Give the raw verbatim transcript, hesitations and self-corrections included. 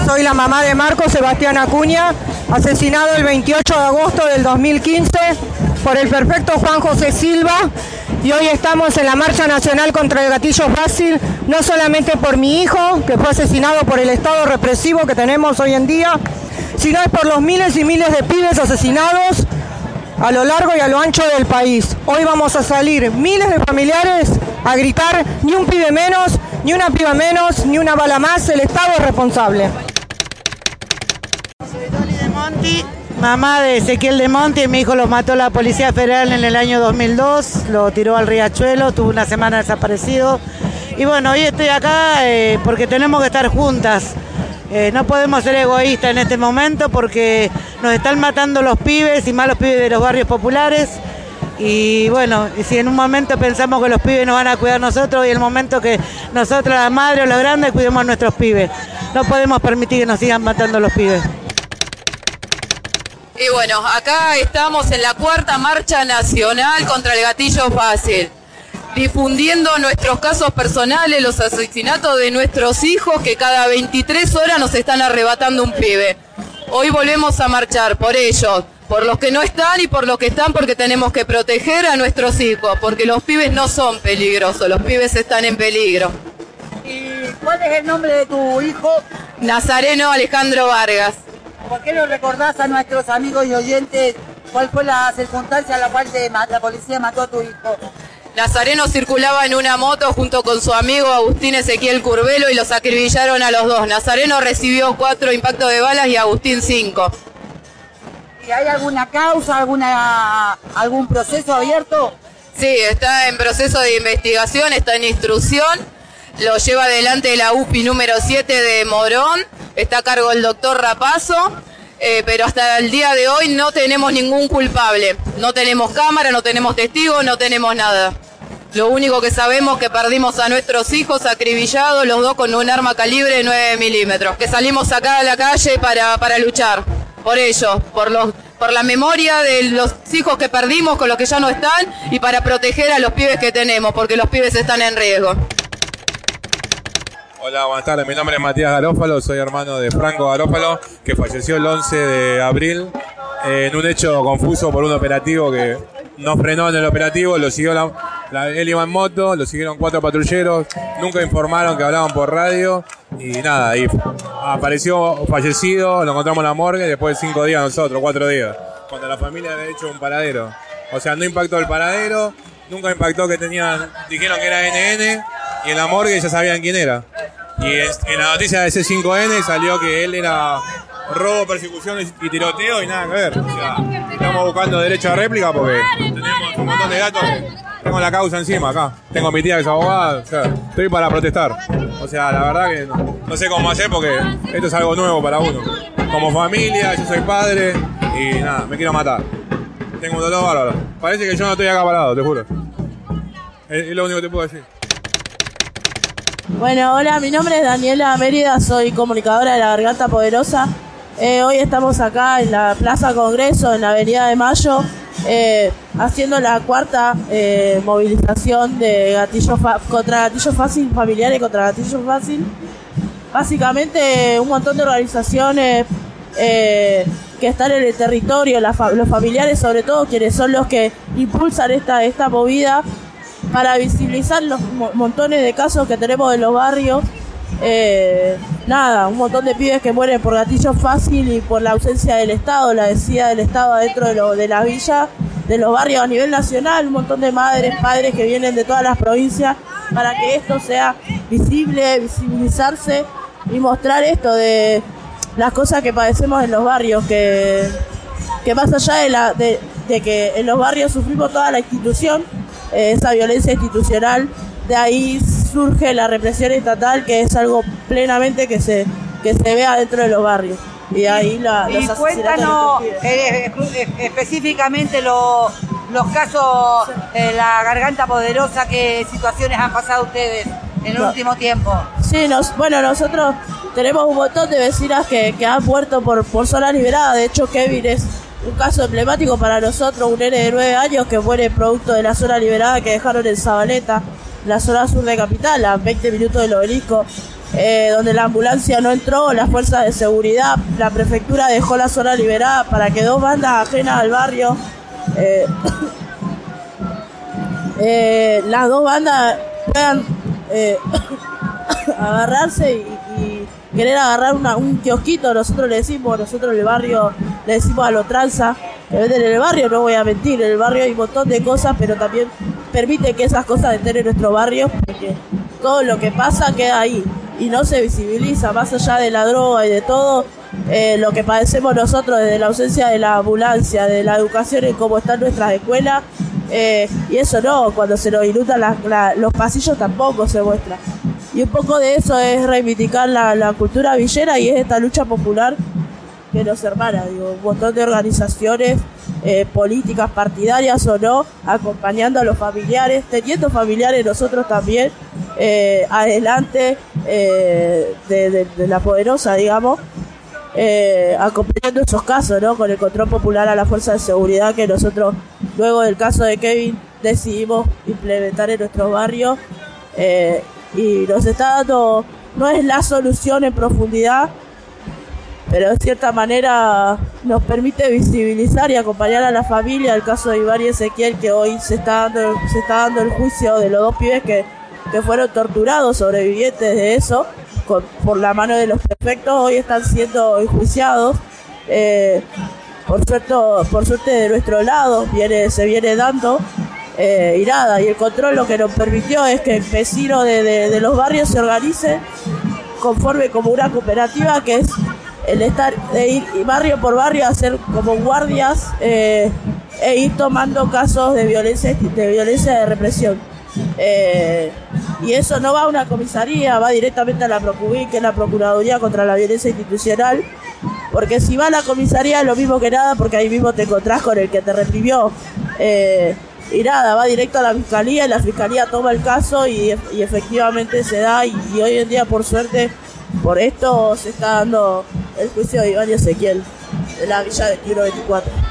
Soy la mamá de Marco Sebastián Acuña, asesinado el veintiocho de agosto del dos mil quince por el perfecto Juan José Silva, y hoy estamos en la Marcha Nacional contra el Gatillo Fácil, no solamente por mi hijo, que fue asesinado por el estado represivo que tenemos hoy en día, sino es por los miles y miles de pibes asesinados a lo largo y a lo ancho del país. Hoy vamos a salir miles de familiares a gritar: ni un pibe menos, ni una piba menos, ni una bala más, el Estado es responsable. Soy Dolly de Monti, mamá de Ezequiel de Monti. Mi hijo lo mató la Policía Federal en el año dos mil dos, lo tiró al riachuelo, tuvo una semana desaparecido. Y bueno, hoy estoy acá eh, porque tenemos que estar juntas. Eh, no podemos ser egoístas en este momento porque nos están matando los pibes y más los pibes de los barrios populares. Y bueno, si en un momento pensamos que los pibes nos van a cuidar nosotros, y en el momento que nosotros, las madres o los grandes, cuidemos a nuestros pibes. No podemos permitir que nos sigan matando los pibes. Y bueno, acá estamos en la cuarta marcha nacional contra el gatillo fácil, difundiendo nuestros casos personales, los asesinatos de nuestros hijos, que cada veintitrés horas nos están arrebatando un pibe. Hoy volvemos a marchar por ellos, por los que no están y por los que están, porque tenemos que proteger a nuestros hijos, porque los pibes no son peligrosos, los pibes están en peligro. ¿Y cuál es el nombre de tu hijo? Nazareno Alejandro Vargas. ¿Por qué no recordás a nuestros amigos y oyentes cuál fue la circunstancia a la cual te, la policía mató a tu hijo? Nazareno circulaba en una moto junto con su amigo Agustín Ezequiel Curbelo y los acribillaron a los dos. Nazareno recibió cuatro impactos de balas y Agustín cinco. ¿Y hay alguna causa, alguna algún proceso abierto? Sí, está en proceso de investigación, está en instrucción. Lo lleva adelante la U P I número siete de Morón. Está a cargo el doctor Rapazo. Eh, pero hasta el día de hoy no tenemos ningún culpable. No tenemos cámara, no tenemos testigos, no tenemos nada. Lo único que sabemos es que perdimos a nuestros hijos acribillados, los dos con un arma calibre de nueve milímetros. Que salimos acá a la calle para, para luchar por ellos, por, los, por la memoria de los hijos que perdimos con los que ya no están, y para proteger a los pibes que tenemos, porque los pibes están en riesgo. Hola, buenas tardes. Mi nombre es Matías Garófalo, soy hermano de Franco Garófalo, que falleció el once de abril eh, en un hecho confuso por un operativo que no frenó en el operativo. Lo siguió la, la, él iba en moto, lo siguieron cuatro patrulleros, nunca informaron que hablaban por radio y nada, y apareció fallecido, lo encontramos en la morgue después de cinco días nosotros, cuatro días, cuando la familia había hecho un paradero. O sea, no impactó el paradero, nunca impactó que tenían, dijeron que era N N, y en la morgue ya sabían quién era. Y en la noticia de C cinco N salió que él era robo, persecución y tiroteo y nada que ver. O sea, estamos buscando derecho a réplica porque tenemos un montón de datos. Tengo la causa encima acá. Tengo a mi tía que es abogada. O sea, estoy para protestar. O sea, la verdad que no, no sé cómo hacer porque esto es algo nuevo para uno. Como familia, yo soy padre y nada, me quiero matar. Tengo un dolor bárbaro. Parece que yo no estoy acá parado, te juro. Es, es lo único que te puedo decir. Bueno, hola, mi nombre es Daniela Mérida, soy comunicadora de La Garganta Poderosa. Eh, hoy estamos acá en la Plaza Congreso, en la Avenida de Mayo, eh, haciendo la cuarta eh, movilización de gatillo fa- contra gatillo fácil, familiares contra gatillo fácil. Básicamente un montón de organizaciones eh, que están en el territorio, la fa- los familiares sobre todo, quienes son los que impulsan esta, esta movida, para visibilizar los mo- montones de casos que tenemos en los barrios. Eh, nada, un montón de pibes que mueren por gatillo fácil y por la ausencia del Estado, la desidia del Estado adentro de, lo, de la villa, de los barrios a nivel nacional, un montón de madres, padres que vienen de todas las provincias para que esto sea visible, visibilizarse y mostrar esto de las cosas que padecemos en los barrios, que, que más allá de, la, de, de que en los barrios sufrimos toda la institución, esa violencia institucional, de ahí surge la represión estatal, que es algo plenamente que se que se vea dentro de los barrios, y de ahí la, y los asesinatos. cuéntanos eh, eh, específicamente lo, los casos de eh, La Garganta Poderosa, qué situaciones han pasado ustedes en el no. último tiempo. Sí, nos, bueno, nosotros tenemos un montón de vecinas que, que han muerto por, por zona liberada. De hecho, Kevin es un caso emblemático para nosotros, un nene de nueve años que muere producto de la zona liberada que dejaron en Zabaleta, la zona sur de Capital, a veinte minutos del Obelisco. eh, donde la ambulancia no entró, las fuerzas de seguridad, la prefectura dejó la zona liberada para que dos bandas ajenas al barrio, eh, eh, las dos bandas puedan eh, agarrarse y, y querer agarrar una, un kiosquito. Nosotros le decimos, nosotros en el barrio le decimos a los tranza que venden en el barrio, no voy a mentir, en el barrio hay un montón de cosas, pero también permite que esas cosas estén en nuestro barrio, porque todo lo que pasa queda ahí y no se visibiliza, más allá de la droga y de todo, eh, lo que padecemos nosotros desde la ausencia de la ambulancia, de la educación en cómo están nuestras escuelas, eh, y eso no, cuando se nos inundan la, la, los pasillos tampoco se muestra. Y un poco de eso es reivindicar la, la cultura villera y es esta lucha popular que nos hermana, digo, un montón de organizaciones eh, políticas, partidarias o no, acompañando a los familiares, teniendo familiares nosotros también, eh, adelante eh, de, de, de la poderosa, digamos, eh, acompañando esos casos, ¿no? Con el control popular a la fuerza de seguridad que nosotros, luego del caso de Kevin, decidimos implementar en nuestros barrios, eh, y nos está dando, no es la solución en profundidad, pero de cierta manera nos permite visibilizar y acompañar a la familia. El caso de Iván y Ezequiel, que hoy se está dando, se está dando el juicio de los dos pibes que, que fueron torturados, sobrevivientes de eso, con, por la mano de los prefectos, hoy están siendo enjuiciados. Eh, por suerte, por suerte de nuestro lado viene, se viene dando eh, y nada, y el control lo que nos permitió es que el vecino de, de, de los barrios se organice conforme como una cooperativa, que es el estar de ir barrio por barrio a hacer como guardias eh, e ir tomando casos de violencia de violencia de represión, eh, y eso no va a una comisaría, va directamente a la Procubí, que es la Procuraduría contra la Violencia Institucional, porque si va a la comisaría es lo mismo que nada, porque ahí mismo te encontrás con el que te reprimió, eh, y nada, va directo a la fiscalía y la fiscalía toma el caso y, y efectivamente se da, y, y hoy en día por suerte por esto se está dando el juicio de Iván y Ezequiel de la Villa veintiuno veinticuatro.